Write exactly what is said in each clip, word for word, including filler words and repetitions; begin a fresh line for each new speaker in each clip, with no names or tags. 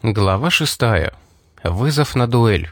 Глава шестая. Вызов на дуэль.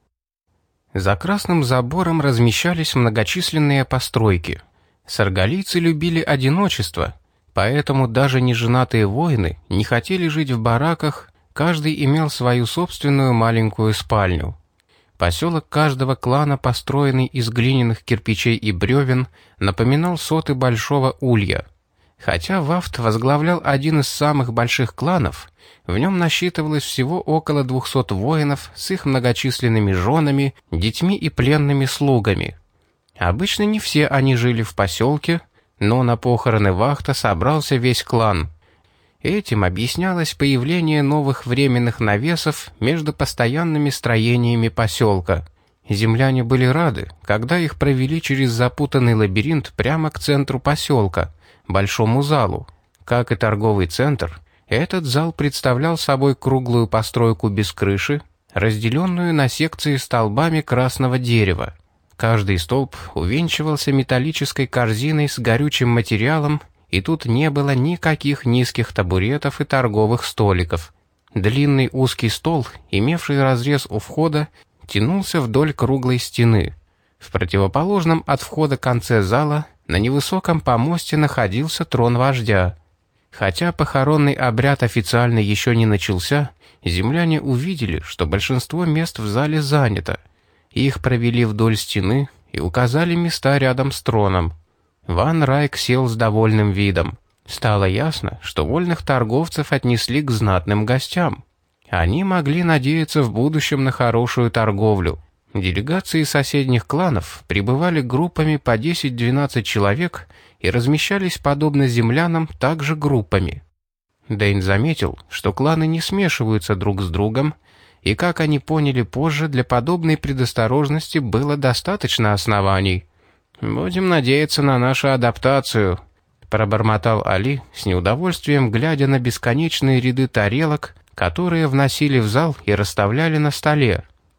За красным забором размещались многочисленные постройки. Саргалийцы любили одиночество, поэтому даже неженатые воины не хотели жить в бараках, каждый имел свою собственную маленькую спальню. Поселок каждого клана, построенный из глиняных кирпичей и бревен, напоминал соты большого улья. Хотя Вафт возглавлял один из самых больших кланов, в нем насчитывалось всего около двухсот воинов с их многочисленными женами, детьми и пленными слугами. Обычно не все они жили в поселке, но на похороны Вахта собрался весь клан. Этим объяснялось появление новых временных навесов между постоянными строениями поселка. Земляне были рады, когда их провели через запутанный лабиринт прямо к центру поселка, большому залу. Как и торговый центр, этот зал представлял собой круглую постройку без крыши, разделенную на секции столбами красного дерева. Каждый столб увенчивался металлической корзиной с горючим материалом, и тут не было никаких низких табуретов и торговых столиков. Длинный узкий стол, имевший разрез у входа, тянулся вдоль круглой стены. В противоположном от входа конце зала на невысоком помосте находился трон вождя. Хотя похоронный обряд официально еще не начался, земляне увидели, что большинство мест в зале занято. Их провели вдоль стены и указали места рядом с троном. Ван Райк сел с довольным видом. Стало ясно, что вольных торговцев отнесли к знатным гостям. Они могли надеяться в будущем на хорошую торговлю. Делегации соседних кланов прибывали группами по десять-двенадцать человек и размещались, подобно землянам, также группами. Дэйн заметил, что кланы не смешиваются друг с другом, и, как они поняли позже, для подобной предосторожности было достаточно оснований. «Будем надеяться на нашу адаптацию», — пробормотал Али, с неудовольствием глядя на бесконечные ряды тарелок, которые вносили в зал и расставляли на столе.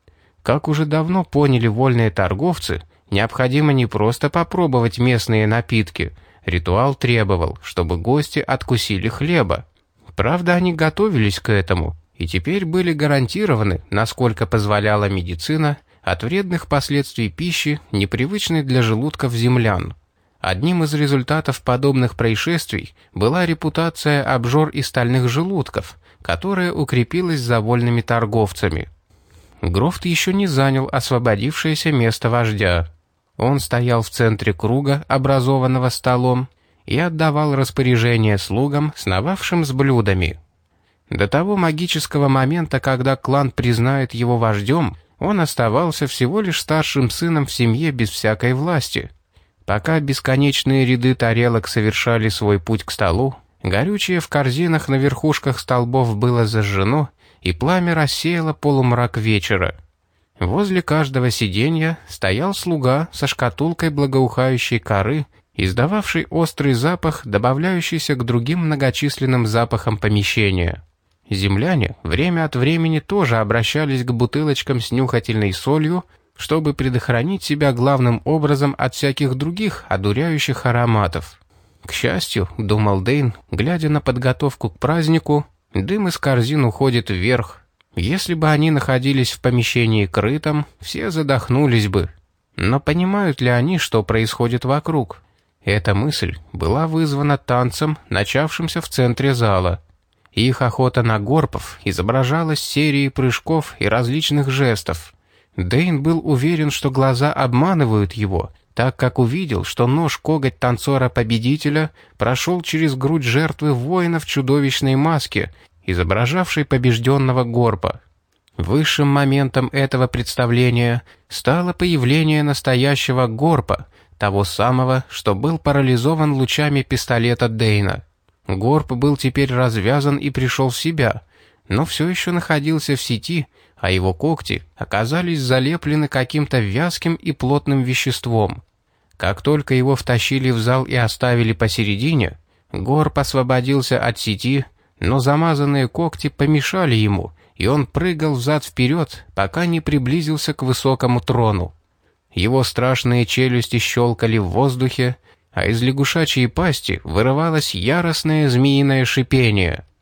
Как уже давно поняли вольные торговцы, необходимо не просто попробовать местные напитки. Ритуал требовал, чтобы гости откусили хлеба. Правда, они готовились к этому, и теперь были гарантированы, насколько позволяла медицина, от вредных последствий пищи, непривычной для желудков землян. Одним из результатов подобных происшествий была репутация обжор и стальных желудков, которая укрепилась за вольными торговцами. Грофт еще не занял освободившееся место вождя. Он стоял в центре круга, образованного столом, и отдавал распоряжения слугам, сновавшим с блюдами. До того магического момента, когда клан признает его вождем, он оставался всего лишь старшим сыном в семье без всякой власти. Пока бесконечные ряды тарелок совершали свой путь к столу, горючее в корзинах на верхушках столбов было зажжено, и пламя рассеяло полумрак вечера. Возле каждого сиденья стоял слуга со шкатулкой благоухающей коры, издававшей острый запах, добавляющийся к другим многочисленным запахам помещения. Земляне время от времени тоже обращались к бутылочкам с нюхательной солью, чтобы предохранить себя главным образом от всяких других одуряющих ароматов. К счастью, думал Дэйн, глядя на подготовку к празднику, дым из корзин уходит вверх. Если бы они находились в помещении крытом, все задохнулись бы. Но понимают ли они, что происходит вокруг? Эта мысль была вызвана танцем, начавшимся в центре зала. Их охота на горпов изображалась серией прыжков и различных жестов. Дэйн был уверен, что глаза обманывают его, так как увидел, что нож-коготь танцора-победителя прошел через грудь жертвы воина в чудовищной маске, изображавшей побежденного горпа. Высшим моментом этого представления стало появление настоящего горпа, того самого, что был парализован лучами пистолета Дэйна. Горп был теперь развязан и пришел в себя, но все еще находился в сети, а его когти оказались залеплены каким-то вязким и плотным веществом. Как только его втащили в зал и оставили посередине, Горп освободился от сети, но замазанные когти помешали ему, и он прыгал взад-вперед, пока не приблизился к высокому трону. Его страшные челюсти щелкали в воздухе, а из лягушачьей пасти вырывалось яростное змеиное шипение.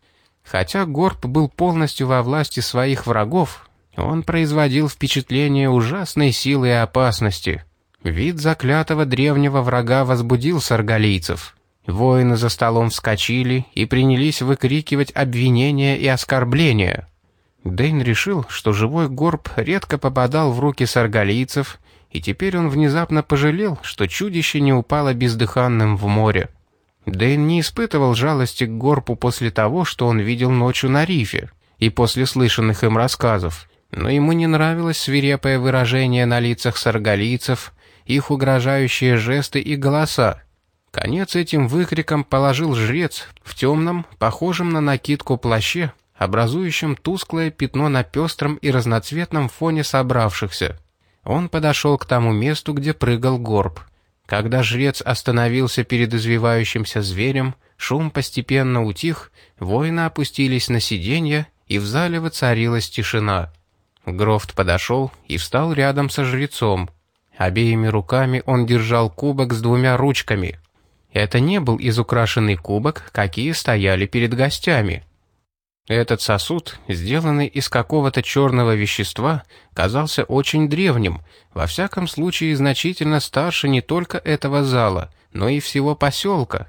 Хотя Горб был полностью во власти своих врагов, он производил впечатление ужасной силы и опасности. Вид заклятого древнего врага возбудил саргалийцев. Воины за столом вскочили и принялись выкрикивать обвинения и оскорбления. Дэйн решил, что живой Горб редко попадал в руки саргалийцев, и теперь он внезапно пожалел, что чудище не упало бездыханным в море. Дэйн не испытывал жалости к Горбу после того, что он видел ночью на рифе, и после слышанных им рассказов, но ему не нравилось свирепое выражение на лицах саргалийцев, их угрожающие жесты и голоса. Конец этим выкрикам положил жрец в темном, похожем на накидку плаще, образующем тусклое пятно на пестром и разноцветном фоне собравшихся. Он подошел к тому месту, где прыгал Горб. Когда жрец остановился перед извивающимся зверем, шум постепенно утих, воины опустились на сиденья, и в зале воцарилась тишина. Грофт подошел и встал рядом со жрецом. Обеими руками он держал кубок с двумя ручками. Это не был изукрашенный кубок, какие стояли перед гостями. Этот сосуд, сделанный из какого-то черного вещества, казался очень древним, во всяком случае значительно старше не только этого зала, но и всего поселка.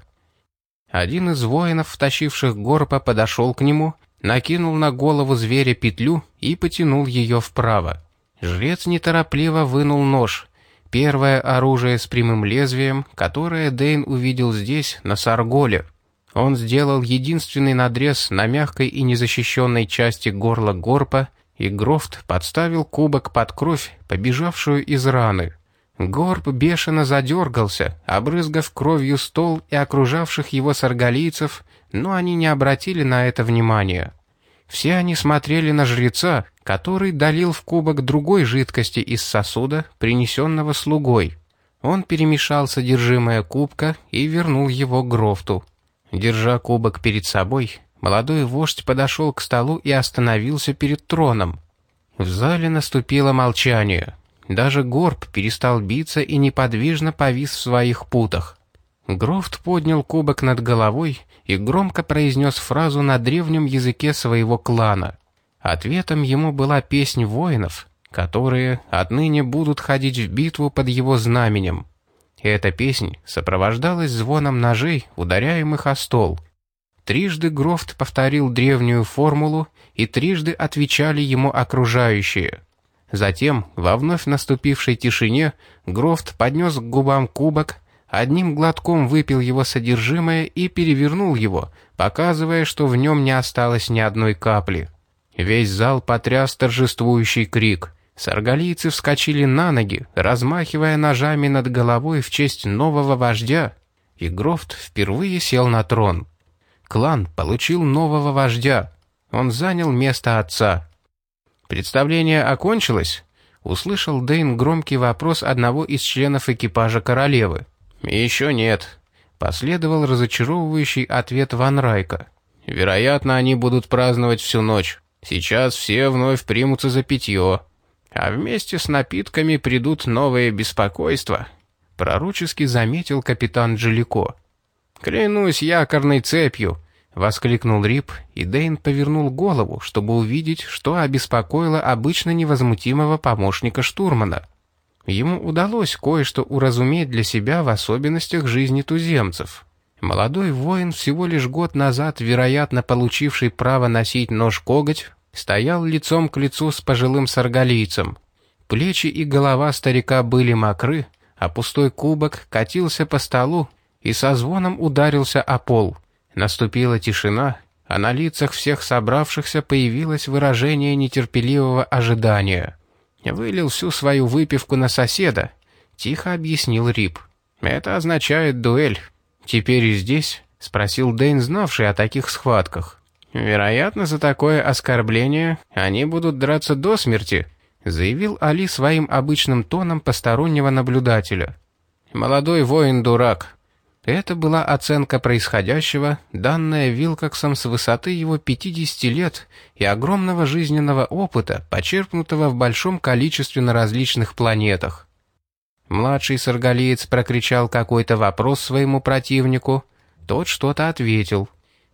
Один из воинов, втащивших Горба, подошел к нему, накинул на голову зверя петлю и потянул ее вправо. Жрец неторопливо вынул нож, первое оружие с прямым лезвием, которое Дэйн увидел здесь, на Сарголе. Он сделал единственный надрез на мягкой и незащищенной части горла Горба, и Грофт подставил кубок под кровь, побежавшую из раны. Горб бешено задергался, обрызгав кровью стол и окружавших его саргалийцев, но они не обратили на это внимания. Все они смотрели на жреца, который долил в кубок другой жидкости из сосуда, принесенного слугой. Он перемешал содержимое кубка и вернул его Грофту. Держа кубок перед собой, молодой вождь подошел к столу и остановился перед троном. В зале наступило молчание. Даже Горб перестал биться и неподвижно повис в своих путах. Грофт поднял кубок над головой и громко произнес фразу на древнем языке своего клана. Ответом ему была песнь воинов, которые отныне будут ходить в битву под его знаменем. Эта песнь сопровождалась звоном ножей, ударяемых о стол. Трижды Грофт повторил древнюю формулу, и трижды отвечали ему окружающие. Затем, во вновь наступившей тишине, Грофт поднес к губам кубок, одним глотком выпил его содержимое и перевернул его, показывая, что в нем не осталось ни одной капли. Весь зал потряс торжествующий крик. Саргалийцы вскочили на ноги, размахивая ножами над головой в честь нового вождя, и Грофт впервые сел на трон. Клан получил нового вождя. Он занял место отца. «Представление окончилось?» — услышал Дэйн громкий вопрос одного из членов экипажа королевы. «Еще нет», — последовал разочаровывающий ответ Ван Райка. «Вероятно, они будут праздновать всю ночь. Сейчас все вновь примутся за питье. А вместе с напитками придут новые беспокойства», — пророчески заметил капитан Джалико. «Клянусь якорной цепью», — воскликнул Рип, и Дэйн повернул голову, чтобы увидеть, что обеспокоило обычно невозмутимого помощника штурмана. Ему удалось кое-что уразуметь для себя в особенностях жизни туземцев. Молодой воин, всего лишь год назад, вероятно, получивший право носить нож-коготь, стоял лицом к лицу с пожилым саргалийцем. Плечи и голова старика были мокры, а пустой кубок катился по столу и со звоном ударился о пол. Наступила тишина, а на лицах всех собравшихся появилось выражение нетерпеливого ожидания. «Вылил всю свою выпивку на соседа», — тихо объяснил Рип. «Это означает дуэль. Теперь и здесь?» — спросил Дэйн, знавший о таких схватках. «Вероятно, за такое оскорбление они будут драться до смерти», — заявил Али своим обычным тоном постороннего наблюдателя. «Молодой воин дурак». Это была оценка происходящего, данная Вилкоксом с высоты его пятидесяти лет и огромного жизненного опыта, почерпнутого в большом количестве на различных планетах. Младший саргалиец прокричал какой-то вопрос своему противнику, тот что-то ответил.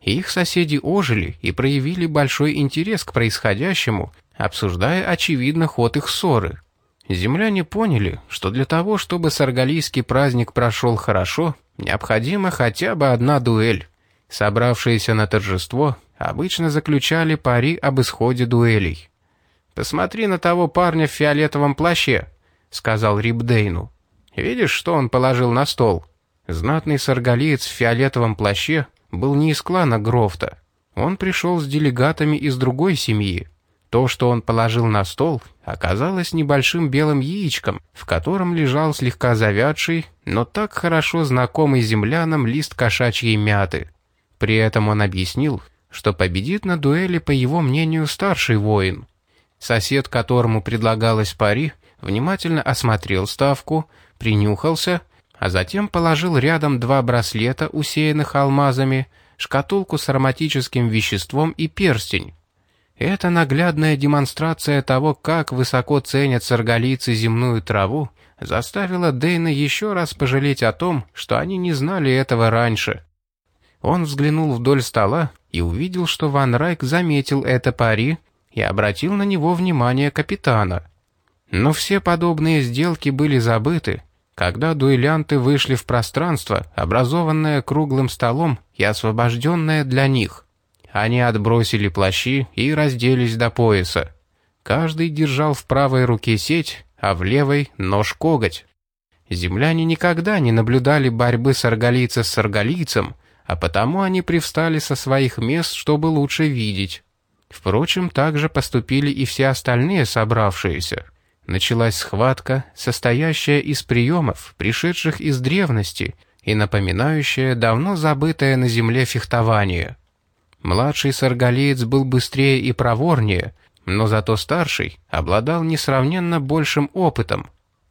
Их соседи ожили и проявили большой интерес к происходящему, обсуждая очевидно ход их ссоры. Земляне поняли, что для того, чтобы саргалийский праздник прошел хорошо, необходима хотя бы одна дуэль. Собравшиеся на торжество обычно заключали пари об исходе дуэлей. «Посмотри на того парня в фиолетовом плаще», — сказал Рип Дейну. «Видишь, что он положил на стол?» Знатный саргалиец в фиолетовом плаще был не из клана Грофта. Он пришел с делегатами из другой семьи. То, что он положил на стол, оказалось небольшим белым яичком, в котором лежал слегка завядший, но так хорошо знакомый землянам лист кошачьей мяты. При этом он объяснил, что победит на дуэли, по его мнению, старший воин. Сосед, которому предлагалось пари, внимательно осмотрел ставку, принюхался, а затем положил рядом два браслета, усеянных алмазами, шкатулку с ароматическим веществом и перстень. Эта наглядная демонстрация того, как высоко ценят саргалийцы земную траву, заставила Дейна еще раз пожалеть о том, что они не знали этого раньше. Он взглянул вдоль стола и увидел, что Ван Райк заметил это пари и обратил на него внимание капитана. Но все подобные сделки были забыты, когда дуэлянты вышли в пространство, образованное круглым столом и освобожденное для них. Они отбросили плащи и разделись до пояса. Каждый держал в правой руке сеть, а в левой — нож-коготь. Земляне никогда не наблюдали борьбы саргалийца с саргалийцем, а потому они привстали со своих мест, чтобы лучше видеть. Впрочем, так же поступили и все остальные собравшиеся. Началась схватка, состоящая из приемов, пришедших из древности, и напоминающая давно забытое на земле фехтование. Младший саргалиец был быстрее и проворнее, но зато старший обладал несравненно большим опытом.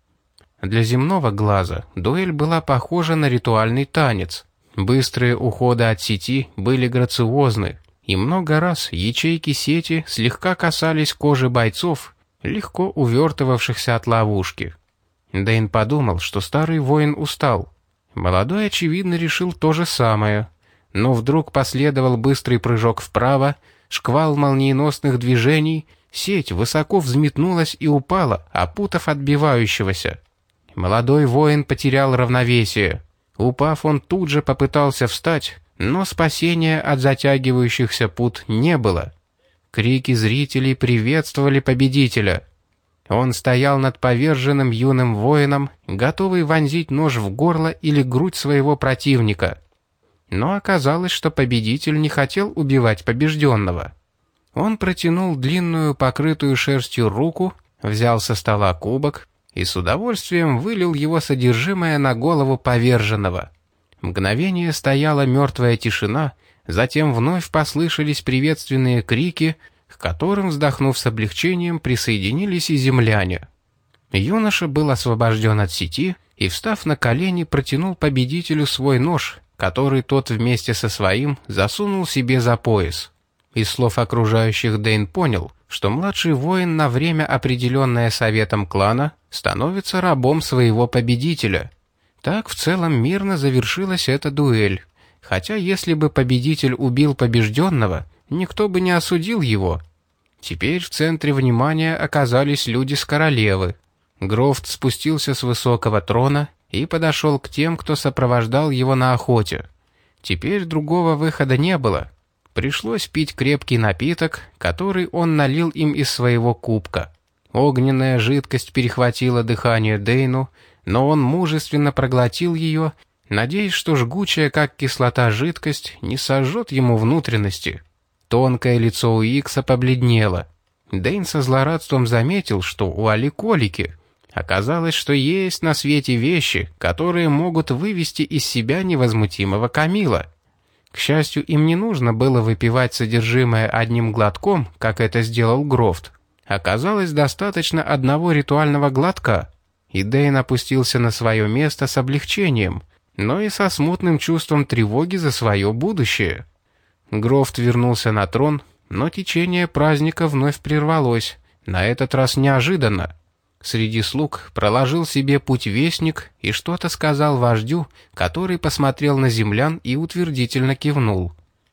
Для земного глаза дуэль была похожа на ритуальный танец. Быстрые уходы от сети были грациозны, и много раз ячейки сети слегка касались кожи бойцов, легко увертывавшихся от ловушки. Дейн подумал, что старый воин устал. Молодой, очевидно, решил то же самое. Но вдруг последовал быстрый прыжок вправо, шквал молниеносных движений, сеть высоко взметнулась и упала, опутав отбивающегося. Молодой воин потерял равновесие. Упав, он тут же попытался встать, но спасения от затягивающихся пут не было. Крики зрителей приветствовали победителя. Он стоял над поверженным юным воином, готовый вонзить нож в горло или грудь своего противника. Но оказалось, что победитель не хотел убивать побежденного. Он протянул длинную, покрытую шерстью руку, взял со стола кубок и с удовольствием вылил его содержимое на голову поверженного. Мгновение стояла мертвая тишина, затем вновь послышались приветственные крики, к которым, вздохнув с облегчением, присоединились и земляне. Юноша был освобожден от сети и, встав на колени, протянул победителю свой нож, который тот вместе со своим засунул себе за пояс. Из слов окружающих Дейн понял, что младший воин на время, определенное советом клана, становится рабом своего победителя. Так в целом мирно завершилась эта дуэль, хотя если бы победитель убил побежденного, никто бы не осудил его. Теперь в центре внимания оказались люди с королевы. Грофт спустился с высокого трона и подошел к тем, кто сопровождал его на охоте. Теперь другого выхода не было. Пришлось пить крепкий напиток, который он налил им из своего кубка. Огненная жидкость перехватила дыхание Дейну, но он мужественно проглотил ее, надеясь, что жгучая, как кислота, жидкость не сожжет ему внутренности. Тонкое лицо Уикса побледнело. Дейн со злорадством заметил, что у Али колики. Оказалось, что есть на свете вещи, которые могут вывести из себя невозмутимого Камила. К счастью, им не нужно было выпивать содержимое одним глотком, как это сделал Грофт. Оказалось, достаточно одного ритуального глотка, и Дейн опустился на свое место с облегчением, но и со смутным чувством тревоги за свое будущее. Грофт вернулся на трон, но течение праздника вновь прервалось, на этот раз неожиданно. Среди слуг проложил себе путь вестник и что-то сказал вождю, который посмотрел на землян и утвердительно кивнул.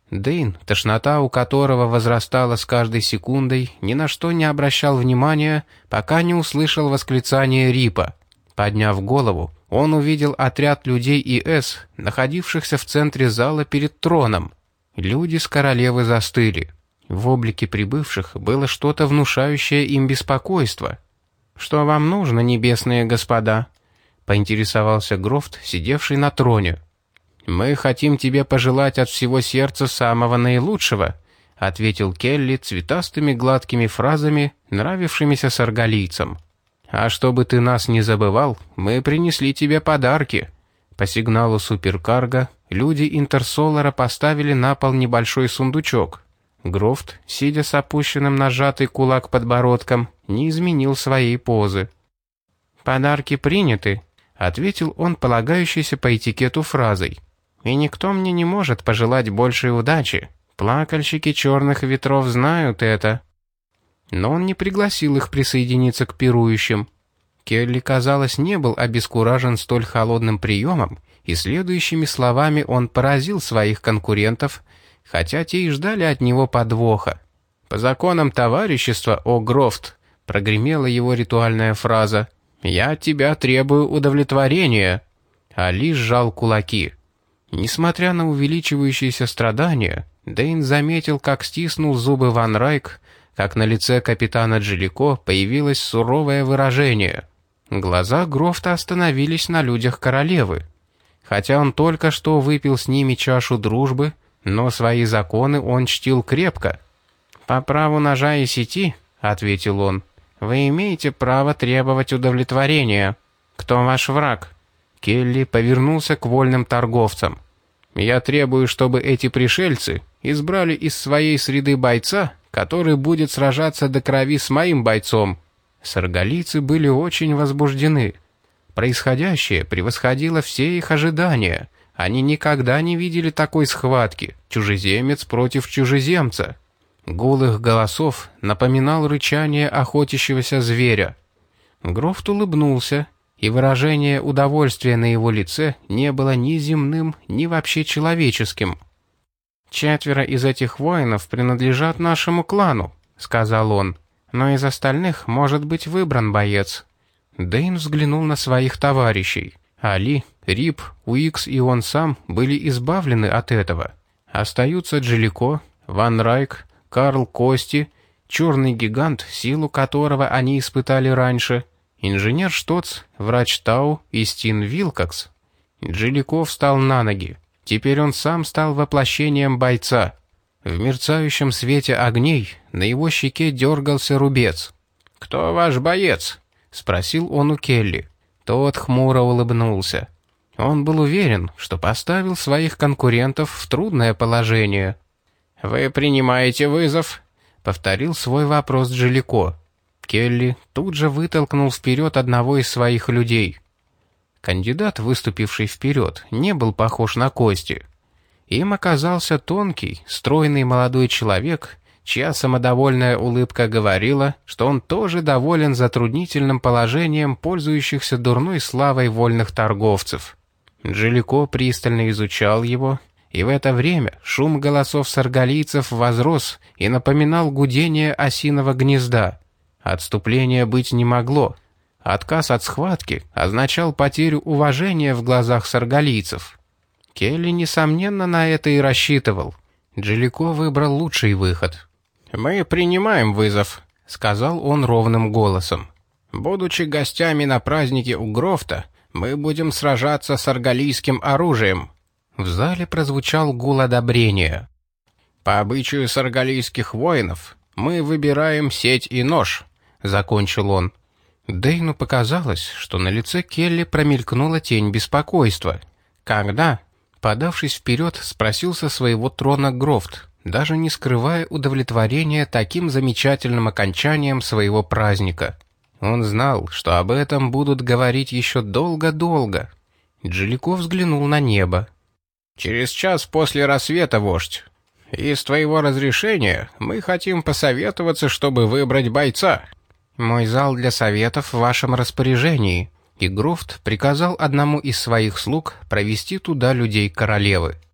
Дэйн, тошнота у которого возрастала с каждой секундой, ни на что не обращал внимания, пока не услышал восклицание Рипа. Подняв голову, он увидел отряд людей ИС, находившихся в центре зала перед троном. Люди с королевы застыли. В облике прибывших было что-то внушающее им беспокойство. «Что вам нужно, небесные господа?» — поинтересовался Грофт, сидевший на троне. «Мы хотим тебе пожелать от всего сердца самого наилучшего», — ответил Келли цветастыми гладкими фразами, нравившимися саргалийцам. «А чтобы ты нас не забывал, мы принесли тебе подарки». По сигналу суперкарго люди Интерсолара поставили на пол небольшой сундучок. Грофт, сидя с опущенным на сжатый кулак подбородком, не изменил своей позы. «Подарки приняты», — ответил он, полагающийся по этикету фразой. «И никто мне не может пожелать большей удачи. Плакальщики черных ветров знают это». Но он не пригласил их присоединиться к пирующим. Келли, казалось, не был обескуражен столь холодным приемом, и следующими словами он поразил своих конкурентов, хотя те и ждали от него подвоха. «По законам товарищества, о Грофт», — прогремела его ритуальная фраза, — «я от тебя требую удовлетворения». Али сжал кулаки. Несмотря на увеличивающиеся страдания, Дэйн заметил, как стиснул зубы Ван Райк, как на лице капитана Джилико появилось суровое выражение. Глаза Грофта остановились на людях королевы. Хотя он только что выпил с ними чашу дружбы, но свои законы он чтил крепко. «По праву ножа и сети», — ответил он, — «вы имеете право требовать удовлетворения. Кто ваш враг?» Келли повернулся к вольным торговцам. «Я требую, чтобы эти пришельцы избрали из своей среды бойца, который будет сражаться до крови с моим бойцом». Саргалийцы были очень возбуждены. Происходящее превосходило все их ожидания. Они никогда не видели такой схватки, чужеземец против чужеземца. Гул их голосов напоминал рычание охотящегося зверя. Грофт улыбнулся, и выражение удовольствия на его лице не было ни земным, ни вообще человеческим. «Четверо из этих воинов принадлежат нашему клану», — сказал он, — «но из остальных может быть выбран боец». Дэйн взглянул на своих товарищей. Али, Рип, Уикс и он сам были избавлены от этого. Остаются Джилико, Ван Райк, Карл Кости, черный гигант, силу которого они испытали раньше, инженер Штоц, врач Тау и Стин Вилкокс. Джилико встал на ноги. Теперь он сам стал воплощением бойца. В мерцающем свете огней на его щеке дергался рубец. «Кто ваш боец?» — спросил он у Келли. Тот хмуро улыбнулся. Он был уверен, что поставил своих конкурентов в трудное положение. «Вы принимаете вызов?» — повторил свой вопрос Джилико. Келли тут же вытолкнул вперед одного из своих людей. Кандидат, выступивший вперед, не был похож на Кости. Им оказался тонкий, стройный молодой человек, чья самодовольная улыбка говорила, что он тоже доволен затруднительным положением пользующихся дурной славой вольных торговцев. Джилико пристально изучал его, и в это время шум голосов саргалийцев возрос и напоминал гудение осиного гнезда. Отступления быть не могло. Отказ от схватки означал потерю уважения в глазах саргалийцев. Келли, несомненно, на это и рассчитывал. Джилико выбрал лучший выход. «Мы принимаем вызов», — сказал он ровным голосом. «Будучи гостями на празднике у Грофта, мы будем сражаться с аргалийским оружием». В зале прозвучал гул одобрения. «По обычаю саргалийских воинов мы выбираем сеть и нож», — закончил он. Дэйну показалось, что на лице Келли промелькнула тень беспокойства. «Когда?» — подавшись вперед, спросил со своего трона Грофт, даже не скрывая удовлетворения таким замечательным окончанием своего праздника. Он знал, что об этом будут говорить еще долго-долго. Джилико взглянул на небо. «Через час после рассвета, вождь. И с твоего разрешения мы хотим посоветоваться, чтобы выбрать бойца». «Мой зал для советов в вашем распоряжении», и Грофт приказал одному из своих слуг провести туда людей королевы.